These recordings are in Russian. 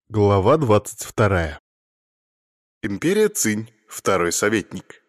Глава 22. Империя Цинь. Второй советник.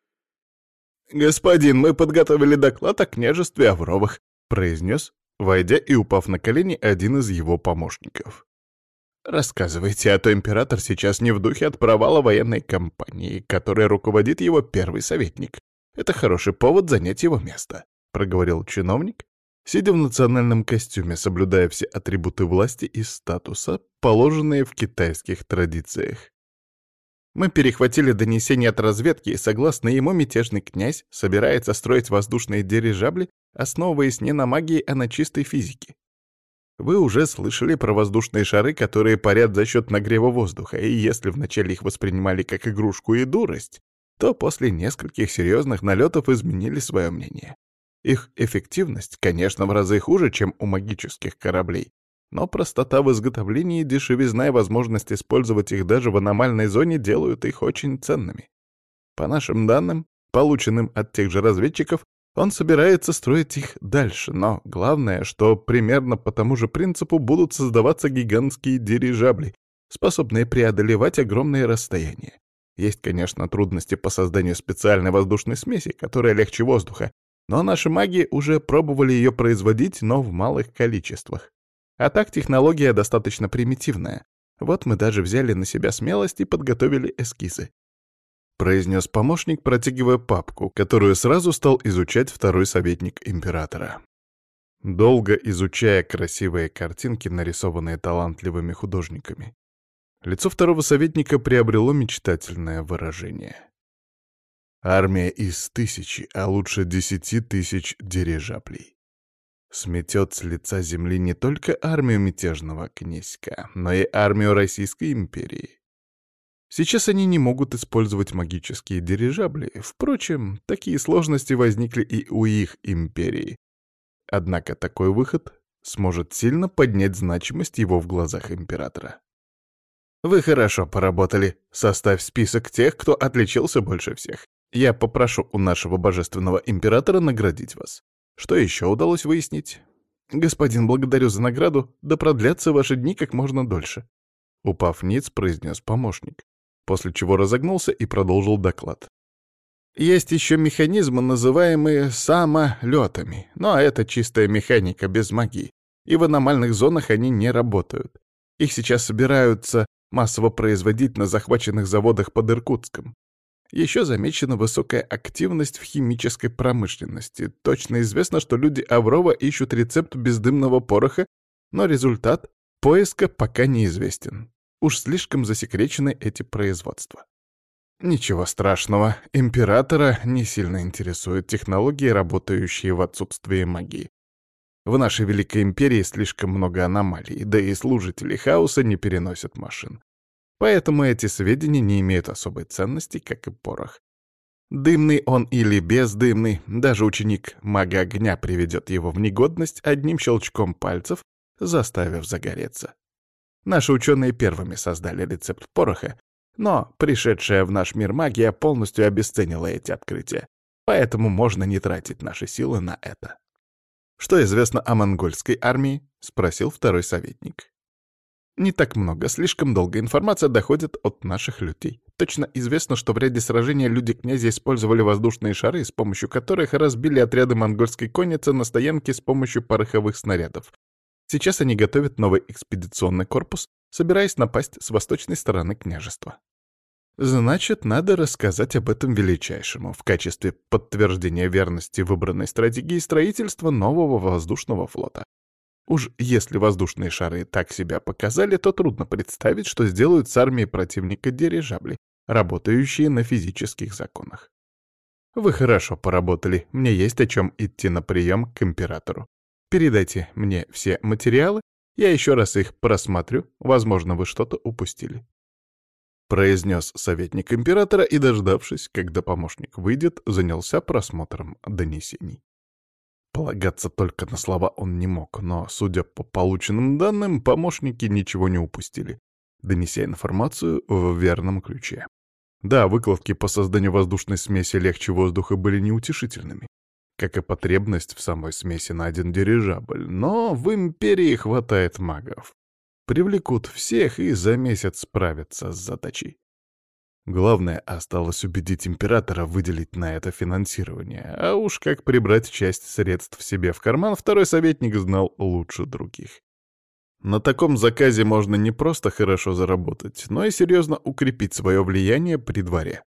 «Господин, мы подготовили доклад о княжестве Авровых», — произнес, войдя и упав на колени, один из его помощников. «Рассказывайте, а то император сейчас не в духе от провала военной кампании, которой руководит его первый советник. Это хороший повод занять его место», — проговорил чиновник, сидя в национальном костюме, соблюдая все атрибуты власти и статуса, положенные в китайских традициях. Мы перехватили донесение от разведки, и, согласно ему, мятежный князь собирается строить воздушные дирижабли, основываясь не на магии, а на чистой физике. Вы уже слышали про воздушные шары, которые парят за счет нагрева воздуха, и если вначале их воспринимали как игрушку и дурость, то после нескольких серьезных налетов изменили свое мнение. Их эффективность, конечно, в разы хуже, чем у магических кораблей, но простота в изготовлении, дешевизна и возможность использовать их даже в аномальной зоне делают их очень ценными. По нашим данным, полученным от тех же разведчиков, он собирается строить их дальше, но главное, что примерно по тому же принципу будут создаваться гигантские дирижабли, способные преодолевать огромные расстояния. Есть, конечно, трудности по созданию специальной воздушной смеси, которая легче воздуха, но наши маги уже пробовали ее производить, но в малых количествах. А так технология достаточно примитивная. Вот мы даже взяли на себя смелость и подготовили эскизы. Произнес помощник, протягивая папку, которую сразу стал изучать второй советник императора. Долго изучая красивые картинки, нарисованные талантливыми художниками, лицо второго советника приобрело мечтательное выражение. Армия из 1000, а лучше 10 000 дирижаблей сметет с лица земли не только армию мятежного князька, но и армию Российской империи. Сейчас они не могут использовать магические дирижабли, впрочем, такие сложности возникли и у их империи. Однако такой выход сможет сильно поднять значимость его в глазах императора. Вы хорошо поработали. Составь список тех, кто отличился больше всех. Я попрошу у нашего божественного императора наградить вас. Что еще удалось выяснить? Господин, благодарю за награду, да продлятся ваши дни как можно дольше. Упав ниц, произнес помощник, после чего разогнулся и продолжил доклад. Есть еще механизмы, называемые самолетами, но это чистая механика без магии, и в аномальных зонах они не работают. Их сейчас собираются массово производить на захваченных заводах под Иркутском. Еще замечена высокая активность в химической промышленности. Точно известно, что люди Аврова ищут рецепт бездымного пороха, но результат поиска пока неизвестен. Уж слишком засекречены эти производства. Ничего страшного, императора не сильно интересуют технологии, работающие в отсутствии магии. В нашей Великой Империи слишком много аномалий, да и служители хаоса не переносят машин. Поэтому эти сведения не имеют особой ценности, как и порох. Дымный он или бездымный, даже ученик мага огня приведет его в негодность одним щелчком пальцев, заставив загореться. Наши ученые первыми создали рецепт пороха, но пришедшая в наш мир магия полностью обесценила эти открытия, поэтому можно не тратить наши силы на это. «Что известно о монгольской армии?» — спросил второй советник. Не так много, слишком долго информация доходит от наших людей. Точно известно, что в ряде сражений люди князя использовали воздушные шары, с помощью которых разбили отряды монгольской конницы на стоянке с помощью пороховых снарядов. Сейчас они готовят новый экспедиционный корпус, собираясь напасть с восточной стороны княжества. Значит, надо рассказать об этом величайшему в качестве подтверждения верности выбранной стратегии строительства нового воздушного флота. Уж если воздушные шары так себя показали, то трудно представить, что сделают с армией противника дирижабли, работающие на физических законах. Вы хорошо поработали, мне есть о чем идти на прием к императору. Передайте мне все материалы, я еще раз их просмотрю, возможно, вы что-то упустили. Произнес советник императора и, дождавшись, когда помощник выйдет, занялся просмотром донесений. Полагаться только на слова он не мог, но, судя по полученным данным, помощники ничего не упустили, донеся информацию в верном ключе. Да, выкладки по созданию воздушной смеси легче воздуха были неутешительными, как и потребность в самой смеси на один дирижабль, но в империи хватает магов. Привлекут всех и за месяц справятся с задачей. Главное, осталось убедить императора выделить на это финансирование, а уж как прибрать часть средств себе в карман, второй советник знал лучше других. На таком заказе можно не просто хорошо заработать, но и серьезно укрепить свое влияние при дворе.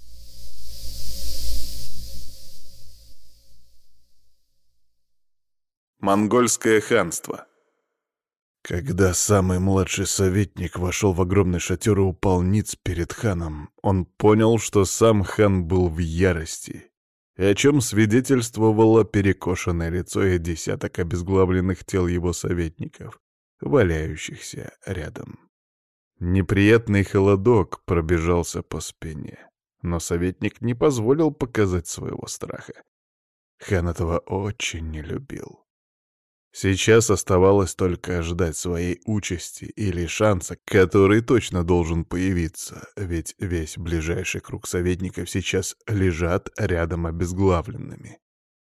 Монгольское ханство. Когда самый младший советник вошел в огромный шатер и упал ниц перед ханом, он понял, что сам хан был в ярости, о чем свидетельствовало перекошенное лицо и десяток обезглавленных тел его советников, валяющихся рядом. Неприятный холодок пробежался по спине, но советник не позволил показать своего страха. Хан этого очень не любил. Сейчас оставалось только ждать своей участи или шанса, который точно должен появиться, ведь весь ближайший круг советников сейчас лежат рядом обезглавленными.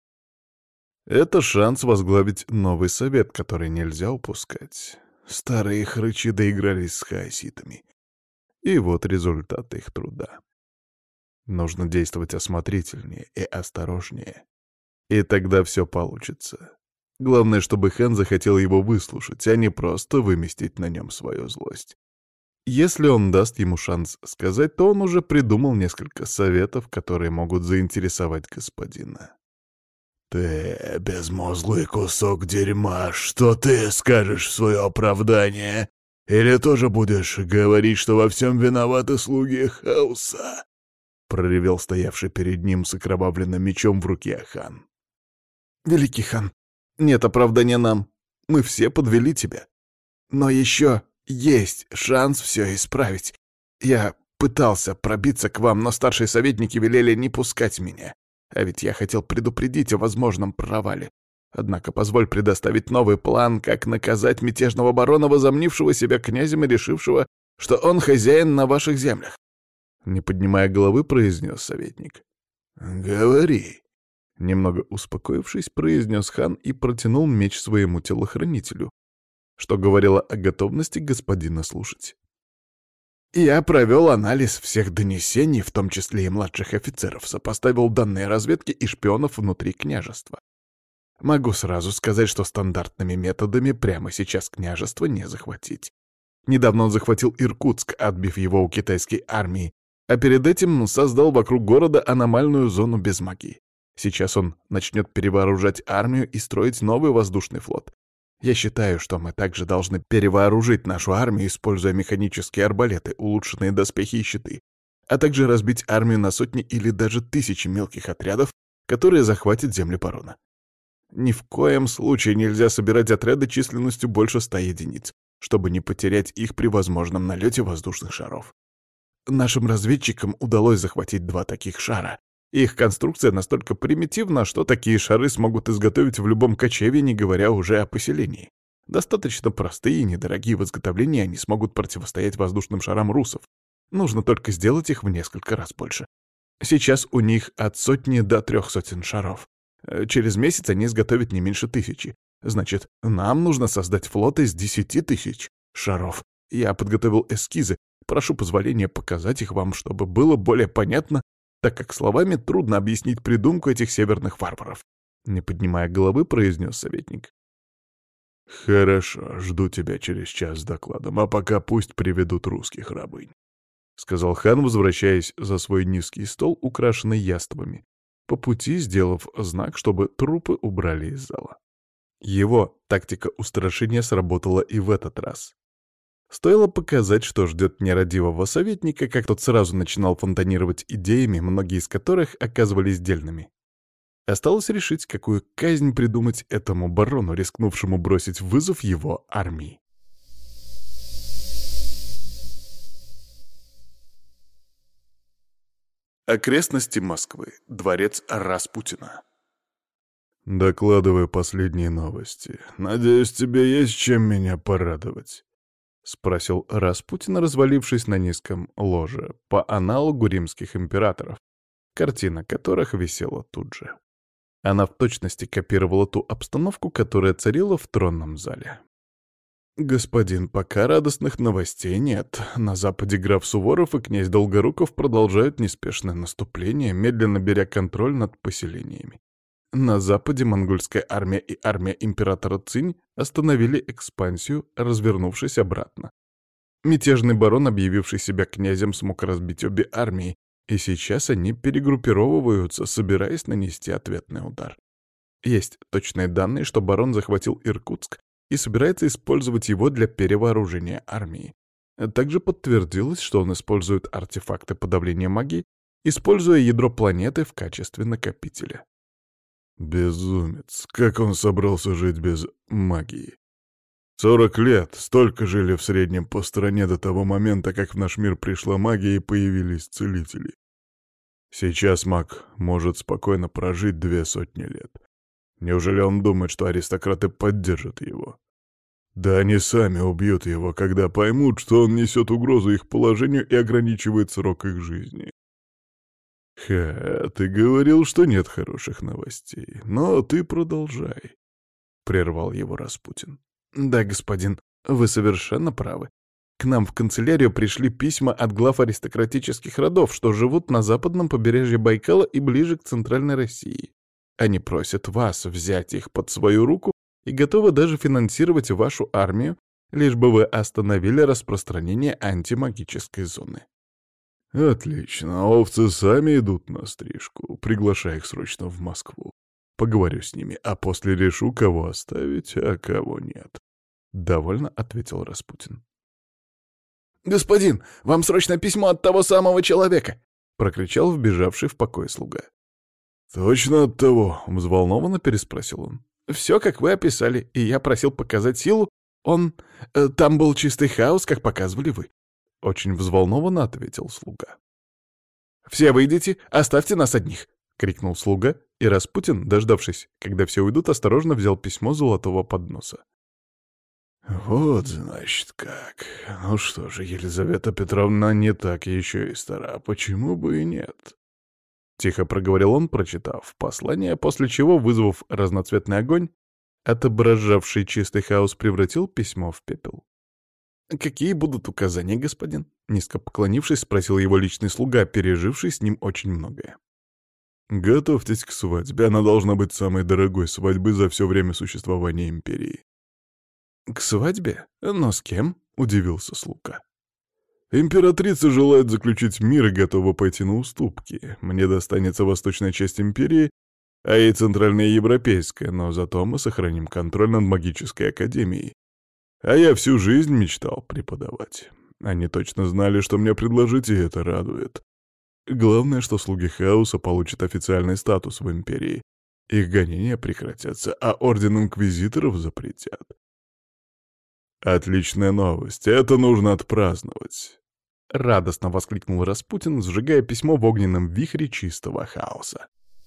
Это шанс возглавить новый совет, который нельзя упускать. Старые хрычи доигрались с хаоситами. И вот результат их труда. Нужно действовать осмотрительнее и осторожнее. И тогда все получится. Главное, чтобы хан захотел его выслушать, а не просто выместить на нем свою злость. Если он даст ему шанс сказать, то он уже придумал несколько советов, которые могут заинтересовать господина. «Ты, безмозглый кусок дерьма, что ты скажешь в свое оправдание? Или тоже будешь говорить, что во всем виноваты слуги хаоса?» — проревел стоявший перед ним с окровавленным мечом в руке хан. «Великий хан, нет оправдания нам. Мы все подвели тебя. Но еще есть шанс все исправить. Я пытался пробиться к вам, но старшие советники велели не пускать меня. А ведь я хотел предупредить о возможном провале. Однако позволь предоставить новый план, как наказать мятежного барона, возомнившего себя князем и решившего, что он хозяин на ваших землях. Не поднимая головы, произнес советник. «Говори». Немного успокоившись, произнес хан и протянул меч своему телохранителю, что говорило о готовности господина слушать. Я провел анализ всех донесений, в том числе и младших офицеров, сопоставил данные разведки и шпионов внутри княжества. Могу сразу сказать, что стандартными методами прямо сейчас княжество не захватить. Недавно он захватил Иркутск, отбив его у китайской армии, а перед этим создал вокруг города аномальную зону без магии. Сейчас он начнет перевооружать армию и строить новый воздушный флот. Я считаю, что мы также должны перевооружить нашу армию, используя механические арбалеты, улучшенные доспехи и щиты, а также разбить армию на сотни или даже тысячи мелких отрядов, которые захватят земли барона. Ни в коем случае нельзя собирать отряды численностью больше 100 единиц, чтобы не потерять их при возможном налете воздушных шаров. Нашим разведчикам удалось захватить 2 таких шара. Их конструкция настолько примитивна, что такие шары смогут изготовить в любом кочевье, не говоря уже о поселении. Достаточно простые и недорогие в изготовлении, они смогут противостоять воздушным шарам русов. Нужно только сделать их в несколько раз больше. Сейчас у них от 100 до 300 шаров. Через месяц они изготовят не меньше 1000. Значит, нам нужно создать флот из 10 000 шаров. Я подготовил эскизы. Прошу позволения показать их вам, чтобы было более понятно, так как словами трудно объяснить придумку этих северных варваров. Не поднимая головы, произнес советник. «Хорошо, жду тебя через час с докладом, а пока пусть приведут русских рабынь», — сказал хан, возвращаясь за свой низкий стол, украшенный яствами, по пути сделав знак, чтобы трупы убрали из зала. Его тактика устрашения сработала и в этот раз. Стоило показать, что ждет нерадивого советника, как тот сразу начинал фонтанировать идеями, многие из которых оказывались дельными. Осталось решить, какую казнь придумать этому барону, рискнувшему бросить вызов его армии. Окрестности Москвы. Дворец Распутина. «Докладывай последние новости. Надеюсь, тебе есть чем меня порадовать», — спросил Распутин, развалившись на низком ложе, по аналогу римских императоров, картина которых висела тут же. Она в точности копировала ту обстановку, которая царила в тронном зале. «Господин, пока радостных новостей нет. На западе граф Суворов и князь Долгоруков продолжают неспешное наступление, медленно беря контроль над поселениями. На западе монгольская армия и армия императора Цинь остановили экспансию, развернувшись обратно. Мятежный барон, объявивший себя князем, смог разбить обе армии, и сейчас они перегруппировываются, собираясь нанести ответный удар. Есть точные данные, что барон захватил Иркутск и собирается использовать его для перевооружения армии. Также подтвердилось, что он использует артефакты подавления магии, используя ядро планеты в качестве накопителя. Безумец. Как он собрался жить без магии? 40 лет, столько жили в среднем по стране до того момента, как в наш мир пришла магия и появились целители. Сейчас маг может спокойно прожить 200 лет. Неужели он думает, что аристократы поддержат его? Да они сами убьют его, когда поймут, что он несет угрозу их положению и ограничивает срок их жизни. Ты говорил, что нет хороших новостей, но ты продолжай, — прервал его Распутин. Да, господин, вы совершенно правы. К нам в канцелярию пришли письма от глав аристократических родов, что живут на западном побережье Байкала и ближе к Центральной России. Они просят вас взять их под свою руку и готовы даже финансировать вашу армию, лишь бы вы остановили распространение антимагической зоны. Отлично, овцы сами идут на стрижку. Приглашай их срочно в Москву. Поговорю с ними, а после решу, кого оставить, а кого нет. Довольно ответил Распутин. «Господин, вам срочно письмо от того самого человека!» — прокричал вбежавший в покой слуга. «Точно от того?» — взволнованно переспросил он. «Все, как вы описали, и я просил показать силу. Там был чистый хаос, как показывали вы». Очень взволнованно ответил слуга. «Все выйдите, оставьте нас одних!» — крикнул слуга, и Распутин, дождавшись, когда все уйдут, осторожно взял письмо золотого подноса. «Вот, значит, как. Ну что же, Елизавета Петровна не так еще и стара. Почему бы и нет?» Тихо проговорил он, прочитав послание, после чего, вызвав разноцветный огонь, отображавший чистый хаос, превратил письмо в пепел. «Какие будут указания, господин?» Низко поклонившись, спросил его личный слуга, переживший с ним очень многое. «Готовьтесь к свадьбе. Она должна быть самой дорогой свадьбой за все время существования империи». «К свадьбе? Но с кем?» — удивился слуга. «Императрица желает заключить мир и готова пойти на уступки. Мне достанется восточная часть империи, а ей центральная европейская, но зато мы сохраним контроль над магической академией. А я всю жизнь мечтал преподавать. Они точно знали, что мне предложить, и это радует. Главное, что слуги хаоса получат официальный статус в империи. Их гонения прекратятся, а орден инквизиторов запретят. Отличная новость, это нужно отпраздновать». Радостно воскликнул Распутин, сжигая письмо в огненном вихре чистого хаоса.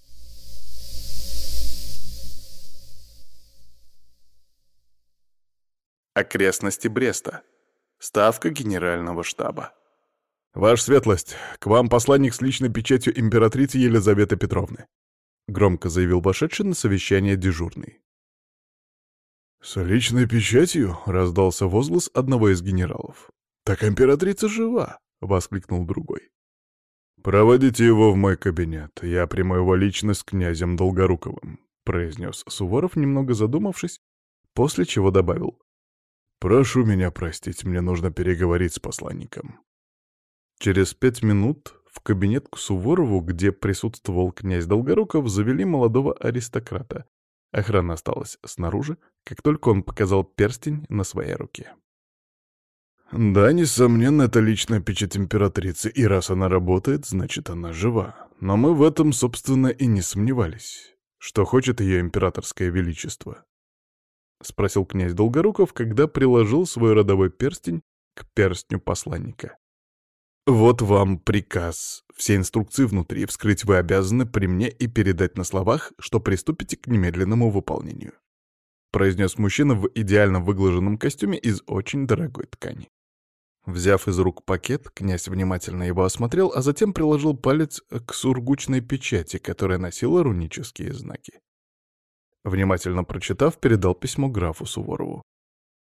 Окрестности Бреста. Ставка генерального штаба. «Ваша светлость, к вам посланник с личной печатью императрицы Елизаветы Петровны», — громко заявил вошедший на совещание дежурный. «С личной печатью?» — раздался возглас одного из генералов. «Так императрица жива!» — воскликнул другой. «Проводите его в мой кабинет. Я приму его лично с князем Долгоруковым», — произнес Суворов, немного задумавшись, после чего добавил. «Прошу меня простить, мне нужно переговорить с посланником». Через 5 минут в кабинет к Суворову, где присутствовал князь Долгоруков, завели молодого аристократа. Охрана осталась снаружи, как только он показал перстень на своей руке. «Да, несомненно, это личная печать императрицы, и раз она работает, значит, она жива. Но мы в этом, собственно, и не сомневались. Что хочет ее императорское величество?» — спросил князь Долгоруков, когда приложил свой родовой перстень к перстню посланника. «Вот вам приказ. Все инструкции внутри. Вскрыть вы обязаны при мне и передать на словах, что приступите к немедленному выполнению», — произнес мужчина в идеально выглаженном костюме из очень дорогой ткани. Взяв из рук пакет, князь внимательно его осмотрел, а затем приложил палец к сургучной печати, которая носила рунические знаки. Внимательно прочитав, передал письмо графу Суворову.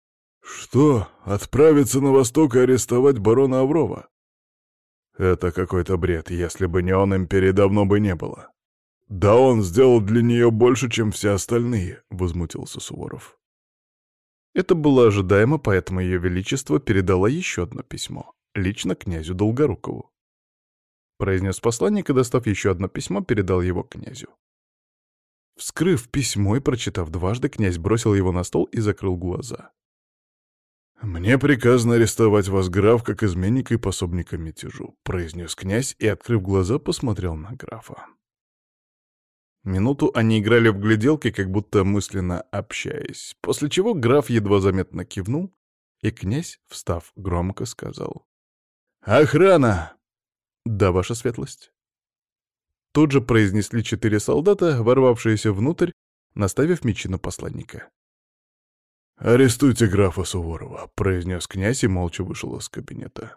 «Что, отправиться на восток и арестовать барона Аврова? Это какой-то бред, если бы не он, империи давно бы не было. Да он сделал для нее больше, чем все остальные», — возмутился Суворов. Это было ожидаемо, поэтому Ее Величество передало еще одно письмо, лично князю Долгорукову. Произнес посланник и, достав еще одно письмо, передал его князю. Вскрыв письмо и прочитав дважды, князь бросил его на стол и закрыл глаза. «Мне приказано арестовать вас, граф, как изменника и пособника мятежу», — произнес князь и, открыв глаза, посмотрел на графа. Минуту они играли в гляделки, как будто мысленно общаясь, после чего граф едва заметно кивнул, и князь, встав, громко сказал: «Охрана!» «Да, ваша светлость». Тут же произнесли 4 солдата, ворвавшиеся внутрь, наставив мечи на посланника. «Арестуйте графа Суворова», — произнес князь и молча вышел из кабинета.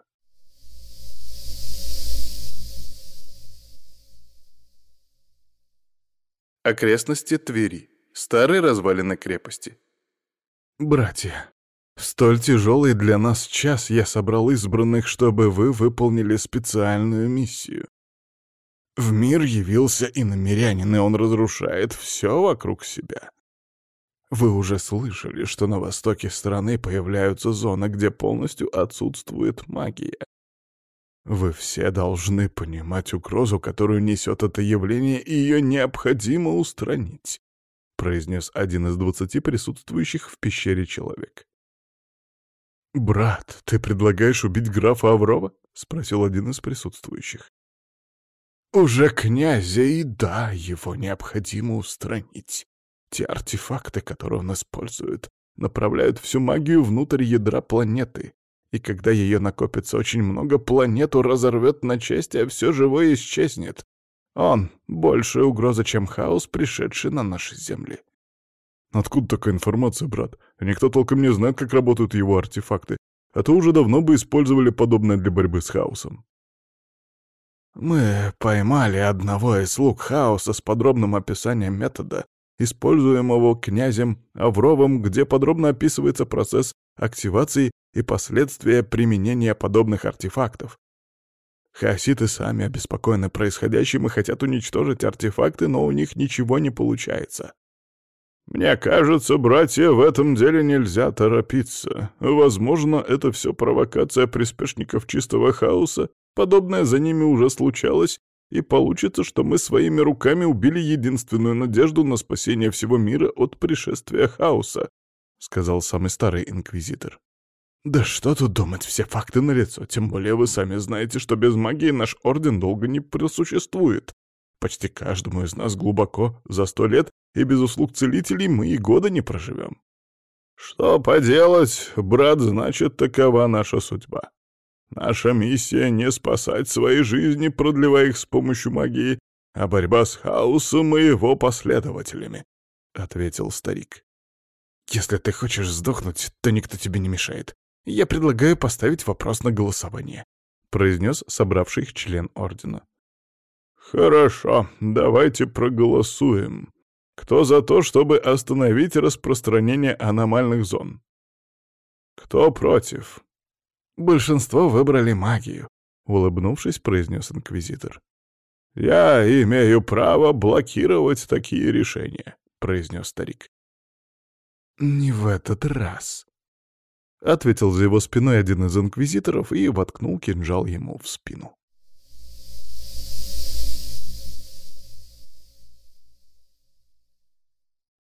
Окрестности Твери. Старые развалины крепости. «Братья, в столь тяжелый для нас час я собрал избранных, чтобы вы выполнили специальную миссию. В мир явился иномирянин, и он разрушает все вокруг себя. Вы уже слышали, что на востоке страны появляются зоны, где полностью отсутствует магия. Вы все должны понимать угрозу, которую несет это явление, и ее необходимо устранить», — произнес один из 20 присутствующих в пещере человек. «Брат, ты предлагаешь убить графа Аврова?» — спросил один из присутствующих. «Уже князя, и да, его необходимо устранить. Те артефакты, которые он использует, направляют всю магию внутрь ядра планеты, и когда ее накопится очень много, планету разорвет на части, а все живое исчезнет. Он — большая угроза, чем хаос, пришедший на наши земли». «Откуда такая информация, брат? Никто толком не знает, как работают его артефакты, а то уже давно бы использовали подобное для борьбы с хаосом». «Мы поймали одного из слуг хаоса с подробным описанием метода, используемого князем Авровым, где подробно описывается процесс активации и последствия применения подобных артефактов. Хаоситы сами обеспокоены происходящим и хотят уничтожить артефакты, но у них ничего не получается. Мне кажется, братья, в этом деле нельзя торопиться. Возможно, это все провокация приспешников чистого хаоса, подобное за ними уже случалось, и получится, что мы своими руками убили единственную надежду на спасение всего мира от пришествия хаоса», — сказал самый старый инквизитор. «Да что тут думать, все факты налицо, тем более вы сами знаете, что без магии наш орден долго не просуществует. Почти каждому из нас глубоко за 100 лет, и без услуг целителей мы и года не проживем». «Что поделать, брат, значит, такова наша судьба. Наша миссия — не спасать свои жизни, продлевая их с помощью магии, а борьба с хаосом и его последователями», — ответил старик. «Если ты хочешь сдохнуть, то никто тебе не мешает. Я предлагаю поставить вопрос на голосование», — произнес собравший их член ордена. «Хорошо, давайте проголосуем. Кто за то, чтобы остановить распространение аномальных зон? Кто против?» «Большинство выбрали магию», — улыбнувшись, произнес инквизитор. «Я имею право блокировать такие решения», — произнес старик. «Не в этот раз», — ответил за его спиной один из инквизиторов и воткнул кинжал ему в спину.